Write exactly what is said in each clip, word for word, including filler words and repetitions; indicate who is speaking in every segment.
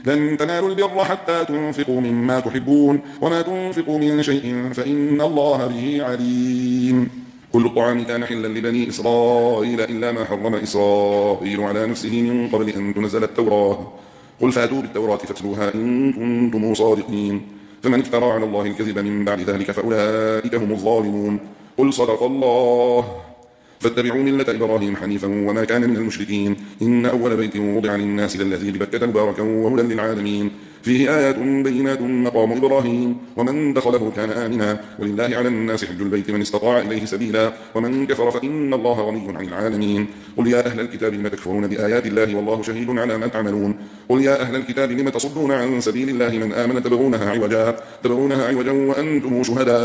Speaker 1: لن تنالوا البر حتى تنفقوا مما تحبون وما تنفقوا من شيء فإن الله به عليم. كل الطعام كان حلا لبني إسرائيل إلا ما حرم إسرائيل على نفسه من قبل أن تنزل التوراة قل فاتوا بالتوراة فاتلوها إن كنتم صادقين. فمن افترى على الله الكذب من بعد ذلك فأولئك هم الظالمون. قل صدق الله فاتبعوا ملة إبراهيم حنيفا وما كان من المشركين إن أول بيت وضع للناس للذي ببكة مباركا وهدى للعالمين فيه آيات بينات مقام إبراهيم ومن دخله كان آمنا ولله على الناس حج البيت من استطاع إليه سبيلا ومن كفر فإن الله غني عن العالمين. قل يا أهل الكتاب لم تكفرون بآيات الله والله شهيد على ما تعملون. قل يا أهل الكتاب لم تصدون عن سبيل الله من آمن تبغونها عوجا تبغونها عوجا وأنتم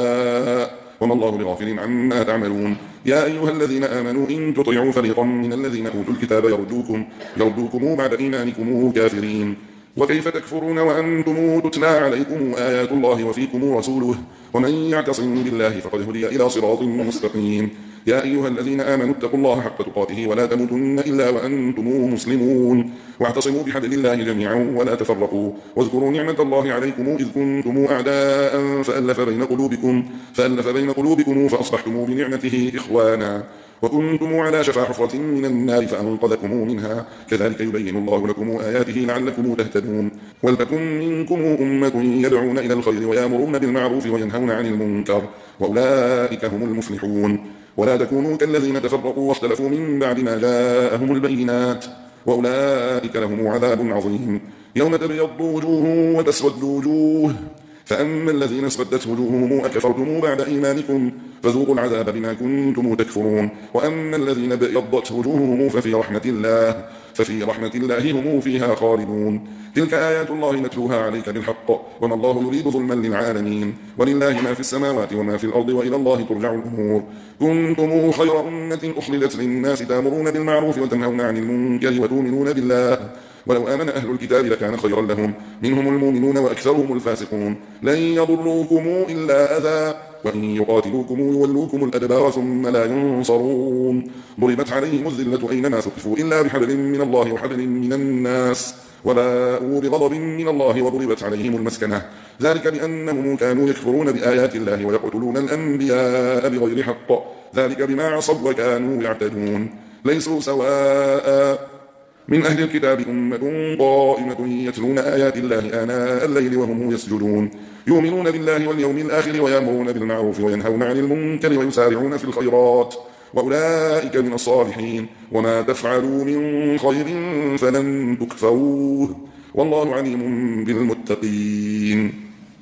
Speaker 1: شهداء وما الله بغافل عما تعملون. يا أيها الذين آمنوا إن تطيعوا فريقا من الذين أوتوا الكتاب يردوكم, يردوكم بعد إيمانكم كافرين وكيف تكفرون وأنتم تتلى عليكم آيات الله وفيكم رسوله ومن يعتصم بالله فقد هدي إلى صراط مستقيم. يا أيها الذين آمنوا اتقوا الله حق تقاته ولا تموتن إلا وأنتم مسلمون واعتصموا بحبل الله جميعا ولا تفرقوا واذكروا نعمة الله عليكم إذ كنتم أعداء فألف بين قلوبكم, فألف بين قلوبكم فأصبحتم بنعمته إخوانا وكنتم على شفا حفرة من النار فأنقذكم منها كذلك يبين الله لكم آياته لعلكم تهتدون. ولتكن منكم أمة يدعون إلى الخير ويأمرون بالمعروف وينهون عن المنكر وأولئك هم المفلحون. ولا تكونوا كالذين تفرقوا واختلفوا من بعد ما جاءهم البينات وأولئك لهم عذاب عظيم. يوم تبيض وجوه وتسود وجوه فأما الذين اسودت وجوههم أكفرتم بعد إيمانكم فذوقوا العذاب بما كنتم تكفرون. وأما الذين ابيضت وجوههم ففي رحمة الله ففي رحمة الله هم فيها خالدون. تلك آيات الله نتلوها عليك بالحق وما الله يريد ظلما للعالمين ولله ما في السماوات وما في الأرض وإلى الله ترجع الأمور. كنتم خير أمة أخرجت للناس تأمرون بالمعروف وتنهون عن المنكر وتؤمنون بالله ولو آمن أهل الكتاب لكان خيرا لهم منهم المؤمنون وأكثرهم الفاسقون. لن يضروكم إلا أذى وإن يقاتلوكم يولوكم الأدبار ثم لا ينصرون. ضربت عليهم الذلة أينما ثقفوا إلا بحبل من الله وحبل من الناس وباءوا بغضب من الله وضربت عليهم المسكنة ذلك بأنهم كانوا يكفرون بآيات الله ويقتلون الأنبياء بغير حق ذلك بما عصوا وكانوا يعتدون. ليسوا سواء من أهل الكتاب أمة قائمة يتلون آيات الله آناء الليل وهم يسجدون يؤمنون بالله واليوم الآخر ويأمرون بالمعروف وينهون عن المنكر ويسارعون في الخيرات وأولئك من الصالحين. وما تفعلوا من خير فلن تكفروه والله عليم بالمتقين.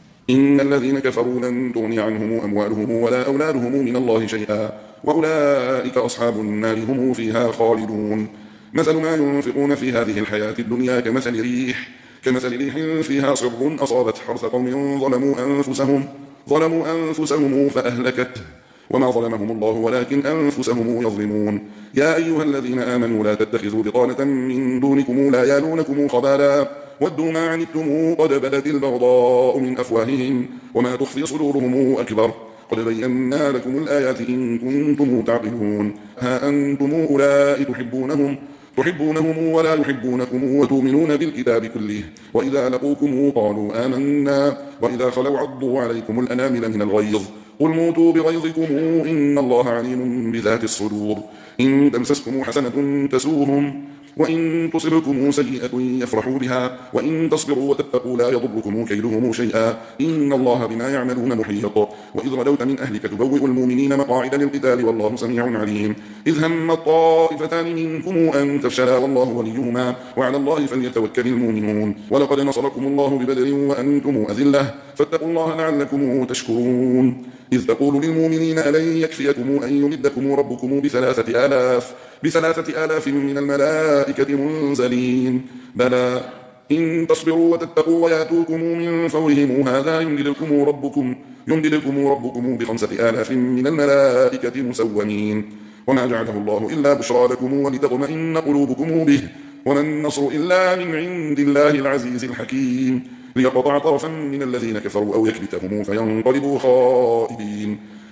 Speaker 1: إن الذين كفروا لن تغني عنهم أموالهم ولا أولادهم من الله شيئا وأولئك أصحاب النار هم فيها خالدون. مثل ما ينفقون في هذه الحياة الدنيا كمثل ريح كمثل ريح فيها صر أصابت حرث قوم ظلموا أنفسهم ظلموا أنفسهم فأهلكته وما ظلمهم الله ولكن أنفسهم يظلمون. يا أيها الذين آمنوا لا تتخذوا بطانة من دونكم لا يالونكم خبالا ودوا ما عنتم قد بدت البغضاء من أفواههم وما تخفي صدورهم أكبر قد بينا لكم الآيات إن كنتم تعقلون. ها أنتم أولئك تحبونهم تحبونهم ولا يحبونكم وتؤمنون بالكتاب كله وإذا لقوكم قالوا آمنا وإذا خلوا عضوا عليكم الأنامل من الغيظ قل موتوا بغيظكم إن الله عليم بذات الصدور. إن تمسسكم حسنة تسوهم وإن تصبكم سيئة يفرحوا بها وإن تصبروا وتتقوا لا يضركم كيدهم شيئا إن الله بما يعملون محيط. وإذ غدوت من أهلك تبوئ المؤمنين مقاعد للقتال والله سميع عليم. إذ هم الطائفتان منكم أن تفشلا والله وليهما وعلى الله فليتوكل المؤمنون. ولقد نصركم الله ببدر وأنتم أذلة فاتقوا الله لعلكم تشكرون. إذ تقول للمؤمنين ألن يكفيكم أن يمدكم ربكم بثلاثة آلاف بثلاثة آلاف من الملائكة منزلين بلى إن تصبروا وتتقوا وياتوكم من فورهم هذا يمددكم ربكم يمددكم ربكم بخمسة آلاف من الملائكة مسومين. وما جعله الله إلا بشرى لكم ولتطمئن قلوبكم به وما النصر إلا من عند الله العزيز الحكيم ليقطع طرفا من الذين كفروا أو يكبتهم فينقلبوا خائبين.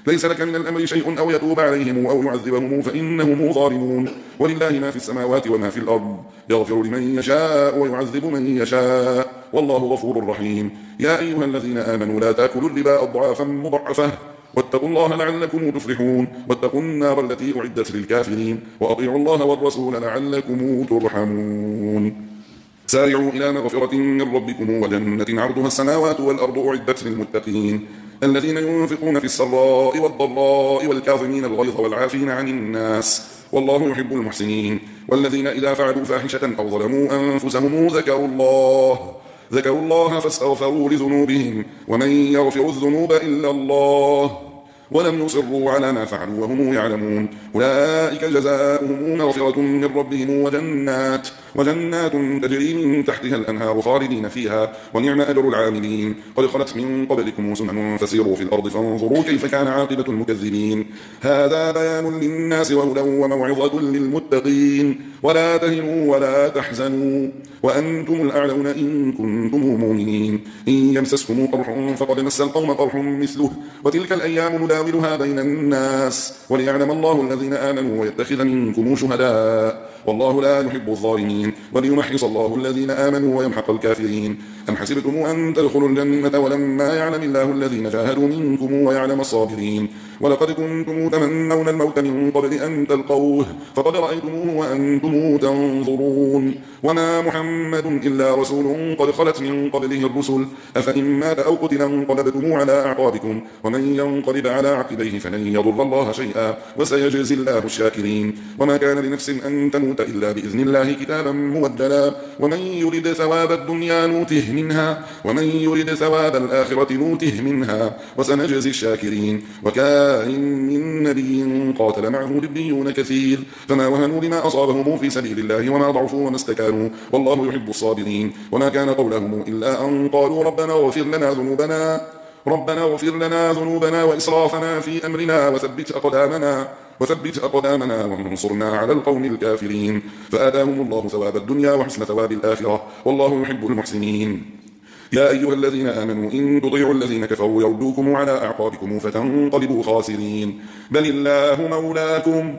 Speaker 1: ليس لك من الأمر شيء أو يتوب عليهم أو يعذبهم فإنهم ظالمون ولله ما في السماوات وما في الأرض يغفر لمن يشاء ويعذب من يشاء والله غفور رحيم. يا أيها الذين آمنوا لا تأكلوا الربا أضعافا مضاعفة واتقوا الله لعلكم تفلحون واتقوا النار التي أعدت للكافرين وأطيعوا الله والرسول لعلكم ترحمون. سارعوا إلى مغفرة من ربكم وجنة عرضها السماوات والأرض أعدت للمتقين الذين ينفقون في السراء والضراء والكاظمين الغيظ والعافين عن الناس والله يحب المحسنين. والذين إذا فعلوا فاحشة أو ظلموا أنفسهم ذكروا الله ذكروا الله فاستغفروا لذنوبهم ومن يغفر الذنوب إلا الله ولم يصروا على ما فعلوا وهم يعلمون أولئك جزاؤهم مغفرة من ربهم وجنات وجنات تجري من تحتها الأنهار خالدين فيها ونعم أجر العاملين. قد خلت من قبلكم سنن فسيروا في الأرض فانظروا كيف كان عاقبة المكذبين. هذا بيان للناس وهدى وموعظة للمتقين. ولا تهنوا ولا تحزنوا وأنتم الأعلون إن كنتم مؤمنين. إن يمسسكم قرح فقد مس القوم قرح مثله وتلك الأيام نداولها بين الناس وليعلم الله الذين آمنوا ويتخذ منكم شهداء والله لا يحب الظالمين وليمحص الله الذين آمنوا ويمحق الكافرين. أم حسبتم أن تدخلوا الجنة ولما يعلم الله الذين جاهدوا منكم ويعلم الصابرين. ولقد كنتم تمنون الموت من قبل أن تلقوه فقد رأيتموه وأنتم تنظرون. وما محمد إلا رسول قد خلت من قبله الرسل أفإن مات أو قتل انقلبتم على أعقابكم ومن ينقلب على عقبيه فلن يضر الله شيئا وسيجزي الله الشاكرين. وما كان لنفس أن تموت إلا بإذن الله كتابا مودلا ومن يرد ثواب الدنيا نوته منها ومن يرد ثواب الآخرة نوته منها وسنجزي الشاكرين. وكان من نبي قاتل معه ربيون كثير فما وهنوا لما أصابهم في سبيل الله وما ضعفوا وما استكانوا والله يحب الصابرين. وما كان قولهم إلا أن قالوا ربنا اغفر لنا ذنوبنا ربنا اغفر لنا ذنوبنا وإسرافنا في أمرنا وثبت أقدامنا وثبت أقدامنا وانصرنا على القوم الكافرين. فآتاهم الله ثواب الدنيا وحسن ثواب الآخرة والله يحب المحسنين. يا أيها الذين آمنوا إن تطيعوا الذين كفروا يردوكم على أعقابكم فتنقلبوا خاسرين. بل الله مولاكم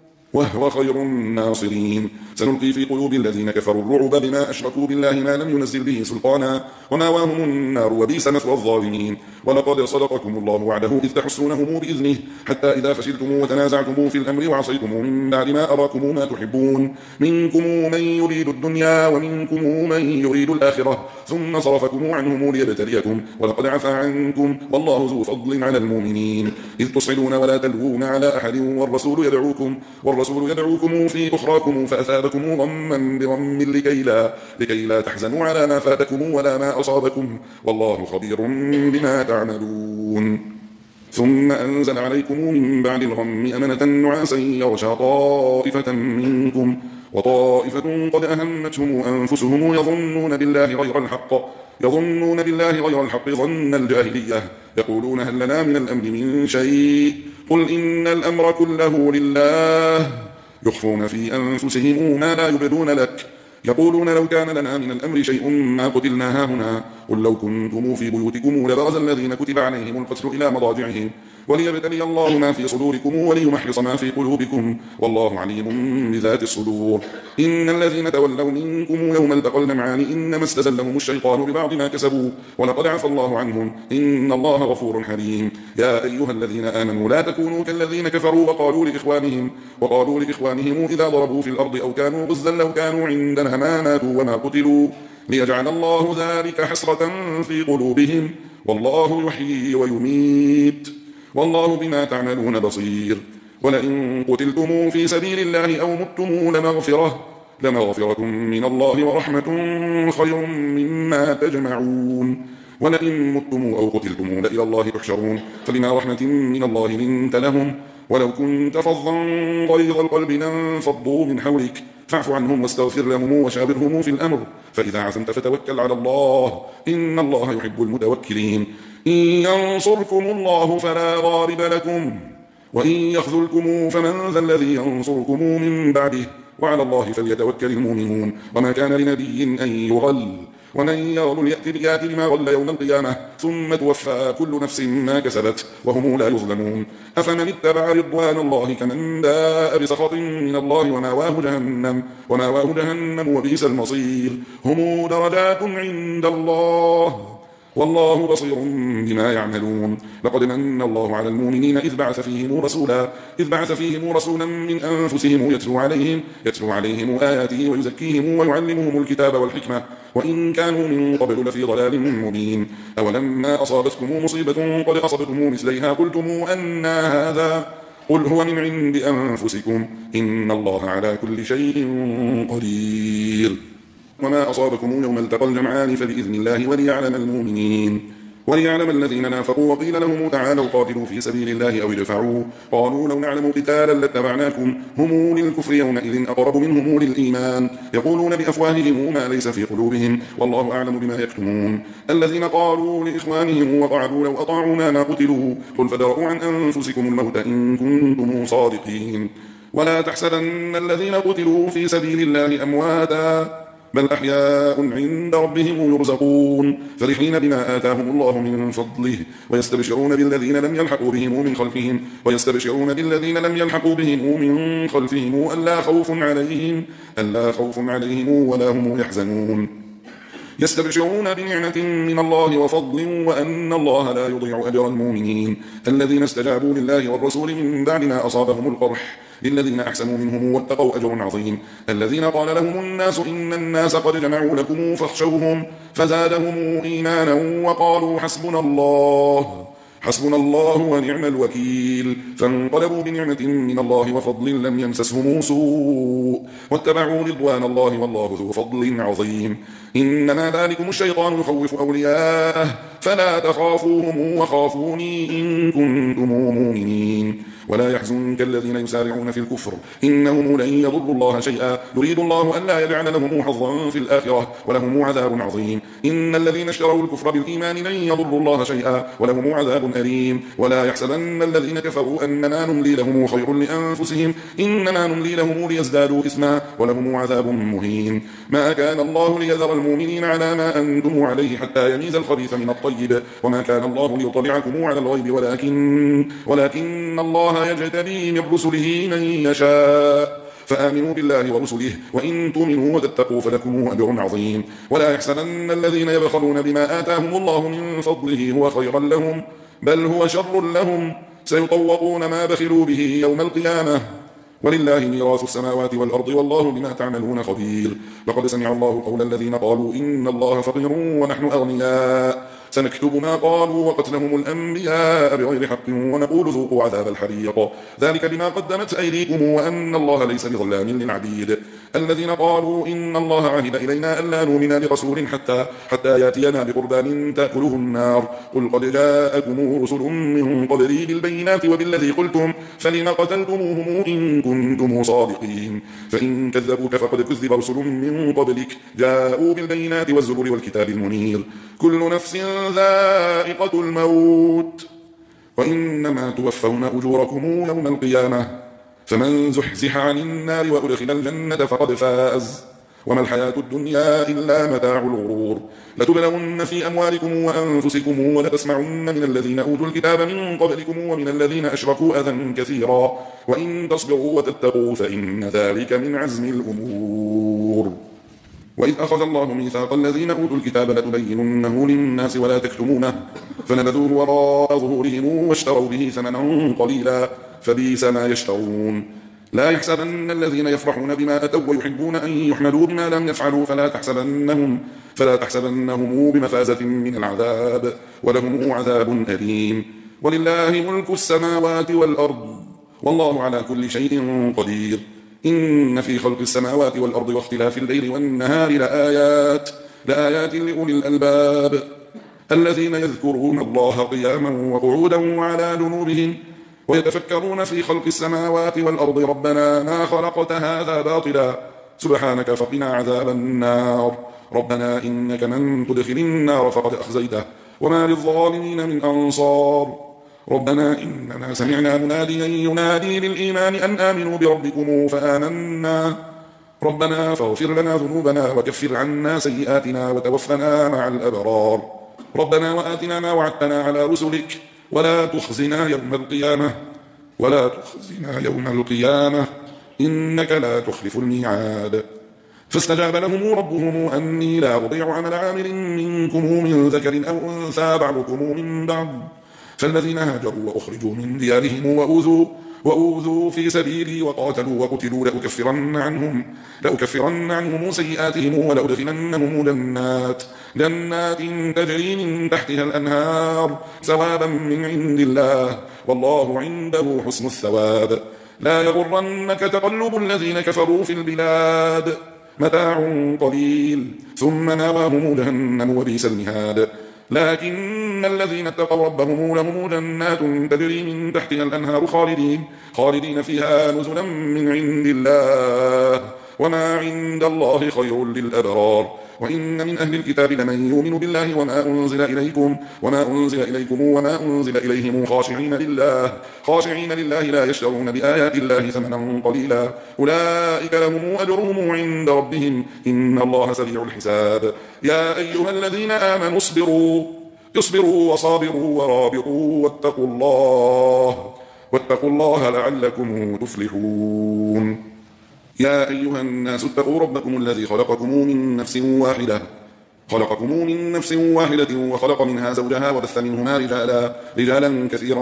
Speaker 1: وهو خير الناصرين. سنلقي في قلوب الذين كفروا الرعب بما أشركوا بالله ما لم ينزل به سلطانا وماواهم النار وبئس مثوى الظالمين. ولقد صدقكم الله وعده إذ تحسونهم بإذنه حتى إذا فشلتم وتنازعتم في الأمر وعصيتم من بعد ما أراكم ما تحبون منكم من يريد الدنيا ومنكم من يريد الآخرة ثم صرفكم عنهم ليبتليكم ولقد عفا عنكم والله ذو فضل على المؤمنين. إذ تصعدون ولا تلوون على أحد والرسول يدعوكم والرسول يدعوكم في أخراكم فأثابكم غما بغم لكي لا, لكي لا تحزنوا على ما فاتكم ولا ما أصابكم والله خبير بما تعملون. ثم أنزل عليكم من بعد الغم أمنة نعاسا يغشى طائفة منكم وطائفة قد أهمتهم أنفسهم يظنون بالله غير الحق يظنون بالله غير الحق ظن الجاهلية يقولون هل لنا من الأمر من شيء قل إن الأمر كله لله يخفون في أنفسهم ما لا يبدون لك يقولون لو كان لنا من الأمر شيء ما قتلنا هاهنا قل لو كنتم في بيوتكم لبرز الذين كتب عليهم القتل إلى مضاجعهم وليبتلي الله ما في صدوركم وليمحص ما في قلوبكم والله عليم بذات الصدور. إن الذين تولوا منكم يوم التقى الجمعان إنما استزلهم الشيطان ببعض ما كسبوا ولقد عفى الله عنهم إن الله غفور حليم. يا أيها الذين آمنوا لا تكونوا كالذين كفروا وقالوا لإخوانهم وقالوا لإخوانهم إذا ضربوا في الأرض أو كانوا غزا لو كانوا عندنا ما ماتوا وما قتلوا ليجعل الله ذلك حسرة في قلوبهم والله يحيي ويميت والله بما تعملون بصير. ولئن قتلتم في سبيل الله أو متم لمغفرة لمغفرة من الله ورحمة خير مما تجمعون. ولئن متم أو قتلتم لإلى الله تحشرون فبما رحمة من الله لنت لهم ولو كنت فظا غليظ القلب لانفضوا من حولك فاعف عنهم واستغفر لهم وشاورهم في الأمر فإذا عزمت فتوكل على الله إن الله يحب المتوكلين. إن ينصركم الله فلا غالب لكم وإن يخذلكم فمن ذا الذي ينصركم من بعده وعلى الله فليتوكل المؤمنون. وما كان لنبي أن يغل ومن يغل يأت بآت بما غل يوم القيامة ثم توفى كل نفس ما كسبت وهم لا يظلمون. أفمن اتبع رضوان الله كمن باء بسخط من الله وماواه جهنم وماواه جهنم وبئس المصير. هم درجات عند الله والله بصير بما يعملون. لقد من الله على المؤمنين إذ بعث فيهم رسولا إذ بعث فيهم رسولا من أنفسهم يتلو عليهم يتلو عليهم آياته ويزكيهم ويعلمهم الكتاب والحكمة وإن كانوا من قبل لفي ضلال مبين. أولما أصابتكم مصيبة قد أصبتم مثليها قلتم أنى هذا قل هو من عند أنفسكم إن الله على كل شيء قدير. وما أصابكم يوم التقى الجمعان فبإذن الله وليعلم المؤمنين وليعلم الذين نافقوا. وقيل لهم تعالوا قاتلوا في سبيل الله أو ادفعوا قالوا لو نعلم قتالا لاتبعناكم هم للكفر يومئذ أقرب منهم للإيمان يقولون بأفواههم ما ليس في قلوبهم والله أعلم بما يكتمون. الذين قالوا لإخوانهم وقعدوا لو أطاعونا ما قتلوا قل فادرءوا عن أنفسكم الموت إن كنتم صادقين. ولا تحسبن الذين قتلوا في سبيل الله أمواتا بل أحياء عند ربهم يرزقون فرحين بما آتاهم الله من فضله ويستبشرون بالذين لم يلحقوا بهم من خلفهم ويستبشرون بالذين لم يلحقوا بهم من خلفهم ألا خوف عليهم ألا خوف عليهم ولا هم يحزنون. يستبشرون بنعمة من الله وفضل وأن الله لا يضيع أجر المؤمنين. الذين استجابوا لله والرسول من بعد ما أصابهم القرح للذين أحسنوا منهم واتقوا أجر عظيم. الذين قال لهم الناس إن الناس قد جمعوا لكم فاخشوهم فزادهم إيمانا وقالوا حسبنا الله حسبنا الله ونعم الوكيل. فانقلبوا بنعمة من الله وفضل لم يمسسهم سوء واتبعوا رضوان الله والله ذو فضل عظيم. إنما ذلكم الشيطان يخوف أولياءه فلا تخافوهم وخافوني إن كنتم مؤمنين. ولا يحزنك الذين يسارعون في الكفر إنهم لن يضروا الله شيئا يريد الله ألا يجعل لهم حظا في الآخرة ولهم عذاب عظيم. إن الذين اشتروا الكفر بالإيمان لن يضروا الله شيئا ولهم عذاب أليم. ولا يحسبن الذين كفروا أننا نملي لهم خير لأنفسهم إنما نملي لهم ليزدادوا إثما ولهم عذاب مهين. ما كان الله ليذر المؤمنين على ما أنتم عليه حتى يميز الخبيث من الطيب وما كان الله ليطلعكم على الغيب ولكن ولكن الله يجتبي من رسله من يشاء فآمنوا بالله ورسله وإن تؤمنوا وتتقوا فلكم أجر عظيم. ولا يحسبن الذين يبخلون بما آتاهم الله من فضله هو خيرا لهم بل هو شر لهم سيطوقون ما بخلوا به يوم القيامة ولله ميراث السماوات والأرض والله بما تعملون خبير. لقد سمع الله قول الذين قالوا إن الله فقير ونحن أغنياء سنكتب ما قالوا وقتلهم الأنبياء بغير حق ونقول ذوقوا عذاب الحريق ذلك بما قدمت أيديكم وأن الله ليس بظلام للعبيد. الذين قالوا إن الله عهد إلينا ألا نؤمن لرسول حتى حتى يأتينا بقربان تأكله النار قل قد جاءكم رسل من قبلي بالبينات وبالذي قلتم فلم قتلتموهم إن كنتم صادقين. فإن كذبوك فقد كذب رسل من قبلك جاءوا بالبينات والزبر والكتاب المنير كل نفس ذائقة الموت وإنما توفون أجوركم يوم القيامة فمن زحزح عن النار وأدخل الجنة فقد فاز وما الحياة الدنيا إلا متاع الغرور. لتبلون في أموالكم وأنفسكم ولتسمعن من الذين أوتوا الكتاب من قبلكم ومن الذين أشركوا أذى كثيرا وإن تصبروا وتتقوا فإن ذلك من عزم الأمور. وإذ أخذ الله ميثاق الذين أوتوا الكتاب لتبيننه للناس ولا تكتمونه فنبذوه وراء ظهورهم واشتروا به ثمنا قليلا فبئس ما يشترون. لا يحسبن الذين يفرحون بما أتوا ويحبون أن يحمدوا بما لم يفعلوا فلا تحسبنهم فلا تحسبنهم بمفازة من العذاب ولهم عذاب أليم. ولله ملك السماوات والأرض والله على كل شيء قدير. إن في خلق السماوات والأرض واختلاف الليل والنهار لآيات لآيات لأولي الألباب الذين يذكرون الله قياما وقعودا وعلى جنوبهم ويتفكرون في خلق السماوات والأرض ربنا ما خلقت هذا باطلا سبحانك فقنا عذاب النار ربنا إنك من تدخل النار فقد أخزيته وما للظالمين من أنصار ربنا إننا سمعنا مناديا ينادي للإيمان أن آمنوا بربكم فآمنا ربنا فاغفر لنا ذنوبنا وكفر عنا سيئاتنا وتوفنا مع الأبرار ربنا وآتنا ما وعدتنا على رسلك ولا تخزنا يوم القيامة ولا تخزنا يوم القيامة إنك لا تخلف الميعاد فاستجاب لهم ربهم أني لا أضيع عمل عامل منكم من ذكر أو أنثى بعضكم من بعض فالذين هاجروا وأخرجوا من ديارهم وأوذوا وأوذوا في سبيلي وقاتلوا وقتلوا لأكفرن عنهم لأكفرن عنهم سيئاتهم ولأدخلنهم جنات جنات تجري من تحتها الأنهار ثوابا من عند الله والله عنده حسن الثواب لا يغرنك تقلب الذين كفروا في البلاد متاع قليل ثم نواهم جهنم وبئس المهاد لكن الذين اتقوا ربهم لهم جنات تجري من تحتها الأنهار خالدين خالدين فيها نزلا من عند الله وما عند الله خير للأبرار وإن من أهل الكتاب لمن يؤمن بالله وما أنزل إليكم وما أنزل إليكم وما أنزل إليهم خاشعين لله خاشعين لله لا يشترون بآيات الله ثمنا قليلا أولئك لهم أجرهم عند ربهم إن الله سريع الحساب يا أيها الذين آمنوا اصبروا اصبروا وصابروا ورابطوا واتقوا الله واتقوا الله لعلكم تفلحون يا أيها الناس اتقوا ربكم الذي خلقكم من نفس واحدة خلقكم من نفس واحدة وخلق منها زوجها وبث منهما رجالا رجالا كثيرا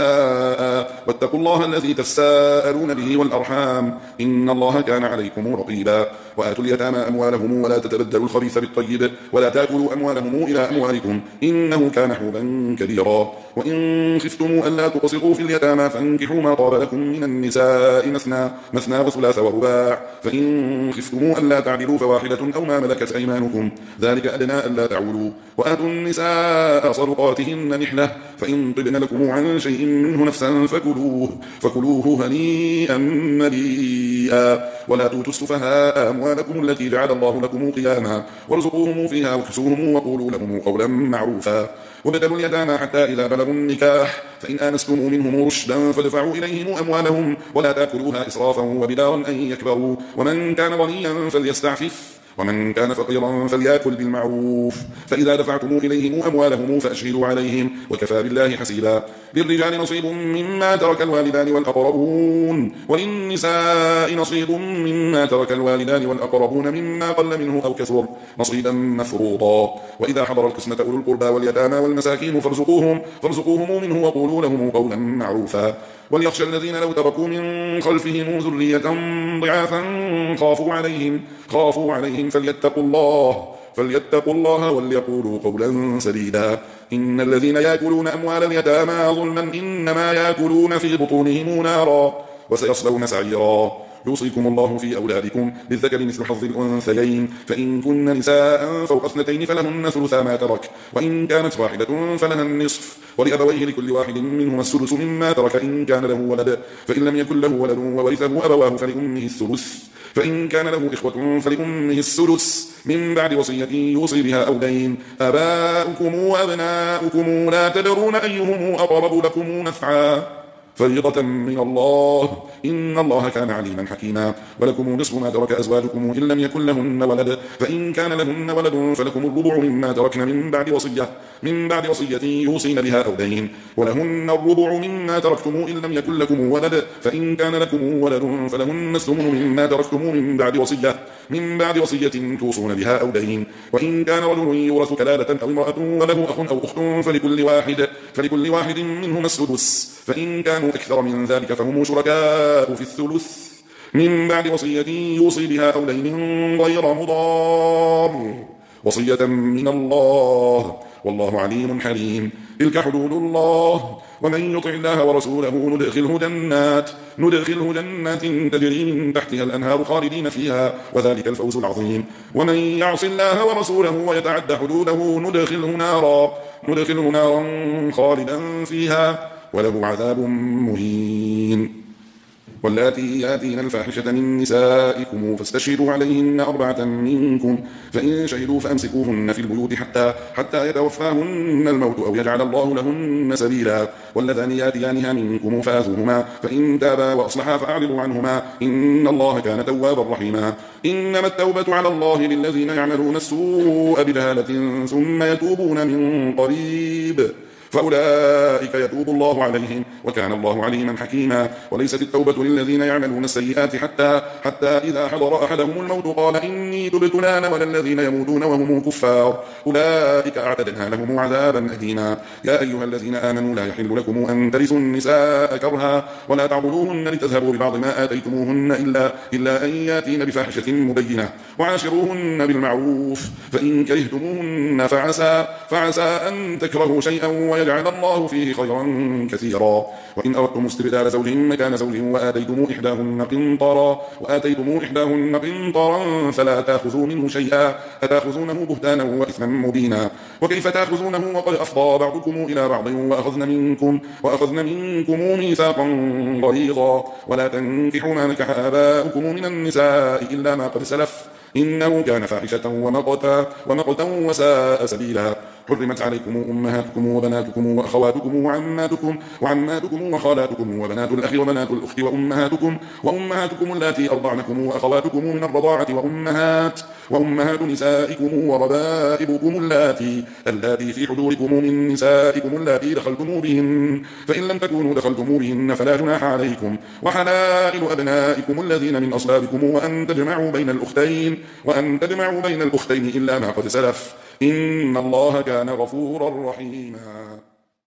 Speaker 1: ونساء واتقوا الله الذي تساءلون به والأرحام إن الله كان عليكم رقيبا وآتوا اليتامى أموالهم ولا تتبدلوا الخبيث بالطيب ولا تأكلوا أموالهم إلى أموالكم إنه كان حوبا كبيرا وإن خفتم ألا تقسطوا في اليتامى فانكحوا ما طاب لكم من النساء مثنى مثنى وثلاث ورباع فإن خفتم ألا تعدلوا فواحدة أو ما ملكت أيمانكم ذلك أدنى ألا تعولوا وآتوا النساء صدقاتهن نحلة فإن طبن لكم عن شيء منه نفسا فكلوه فكلوه هنيئا مريئا ولا تؤتوا السفهاء أموالكم التي جعل الله لكم قياما وارزقوهم فيها واكسوهم وقولوا لهم قولا معروفا وابتلوا اليتامى حتى إذا بلغوا النكاح فإن آنستم منهم رشدا فادفعوا إليهم أموالهم ولا تأكلوها إسرافا وبدارا أن يكبروا ومن كان غنيا فليستعفف ومن كان فقيرا فليأكل بالمعروف فإذا دفعتم إليهم أموالهم فأشهدوا عليهم وكفى بالله حسيبا للرجال نصيب مما ترك الوالدان والأقربون وللنساء نصيب مما ترك الوالدان والأقربون مما قل منه أو كثر نصيبا مفروضا وإذا حضر القسمة أولو القربى واليتامى والمساكين فارزقوهم فارزقوهم منه وقولوا لهم قولا معروفا وليخشى الذين لو تركوا من خلفهم ذرية ضعافا خافوا عليهم خافوا عليهم فليتقوا الله فليتقوا الله وليقولوا قولا سديدا إن الذين يأكلون أموال اليتامى ظلما إنما يأكلون في بطونهم نارا وسيصلون سعيرا يوصيكم الله في أولادكم للذكر مثل حظ الأنثيين فإن كن نساء فوق اثنتين فلهن ثلثا ما ترك وإن كانت واحدة فلها النصف ولأبويه لكل واحد منهما السدس مما ترك إن كان له ولد فإن لم يكن له ولد وورثه أبواه فلأمه الثلث فإن كان له إخوة فلأمه السدس من بعد وصية يوصي بها أو دين آباؤكم وأبناؤكم لا تدرون أيهم أقرب لكم نفعا فريضة من الله إن الله كان عليما حكيما ولكم نصف ما ترك أزواجكم إن لم يكن لهن ولد فإن كان لهن ولد فلكم الربع مما تركن من بعد وصية من بعد وصية يوصين بها أو دين ولهن الربع مما تركتم إن لم يكن لكم ولد فإن كان لكم ولد فلهن الثمن مما تركتم من بعد وصية من بعد وصية توصون بها أو دين وإن كان رجل يورث كلالة أو امرأة وله أخ أو أخت فلكل واحد فلكل واحد منهما السدس فإن كانوا أكثر من ذلك فهم شركاء في الثلث من بعد وصية يوصي بها أو دين غير مضار وصية من الله والله عليم حليم تلك حدود الله ومن يطع الله ورسوله ندخله جنات ندخله جنات تجري من تحتها الأنهار خالدين فيها وذلك الفوز العظيم ومن يعص الله ورسوله ويتعد حدوده ندخله نارا ندخله نارا خالدا فيها وله عذاب مهين واللاتي ياتين الفاحشة من نسائكم فاستشهدوا عليهن أربعة منكم فإن شهدوا فأمسكوهن في البيوت حتى حتى يتوفاهن الموت أو يجعل الله لهن سبيلا واللذان ياتيانها منكم فآذوهما فإن تابا وأصلحا فأعرضوا عنهما إن الله كان توابا رحيما إنما التوبة على الله للذين يعملون السوء بجهالة ثم يتوبون من قريب فأولئك يتوب الله عليهم وكان الله عليما حكيما وليست التوبة للذين يعملون السيئات حتى حتى إذا حضر أحدهم الموت قال إني تبت الآن ولا الذين يموتون وهم كفار أولئك أعتدنا لهم عذابا أليما يا أيها الذين آمنوا لا يحل لكم أن ترثوا النساء كرها ولا تعضلوهن لتذهبوا ببعض ما آتيتموهن إلا, إلا أن ياتين بفاحشة مبينة وعاشروهن بالمعروف فإن كرهتموهن فعسى, فعسى أن تكرهوا شيئا ويجعل الله فيه خيرا كثيرا وإن أردتم استبدال زوج مكان زوج وآتيتم إحداهن قنطرا وآتيتم إحداهن قنطرا فلا تأخذوا منه شيئا أتأخذونه بهتانا وإثما مبينا وكيف تأخذونه وقد أفضى بعضكم إلى بعض وأخذن منكم, وأخذن منكم ميثاقا غليظا ولا تنكحوا ما نكح آباؤكم من النساء إلا ما قد سلف إنه كان فاحشة ومقتا, ومقتا وساء سبيلا حرمت عليكم أمهاتكم وبناتكم وأخواتكم وعماتكم وعماتكم وخالاتكم وبنات الأخ وبنات الأخت وأمهاتكم وأمهاتكم اللاتي أرضعنكم وأخواتكم من الرضاعة وأمهات وأمهات نسائكم وربائبكم اللاتي اللاتي في حضوركم من نسائكم اللاتي دخلتم بهن فإن لم تكونوا دخلتم بهن فلا جناح عليكم وحلائل أبنائكم الذين من أصلابكم وأن تجمعوا بين الأختين وأن تجمعوا بين الأختين إلا ما قد سلف إن الله كان غفورا رحيما.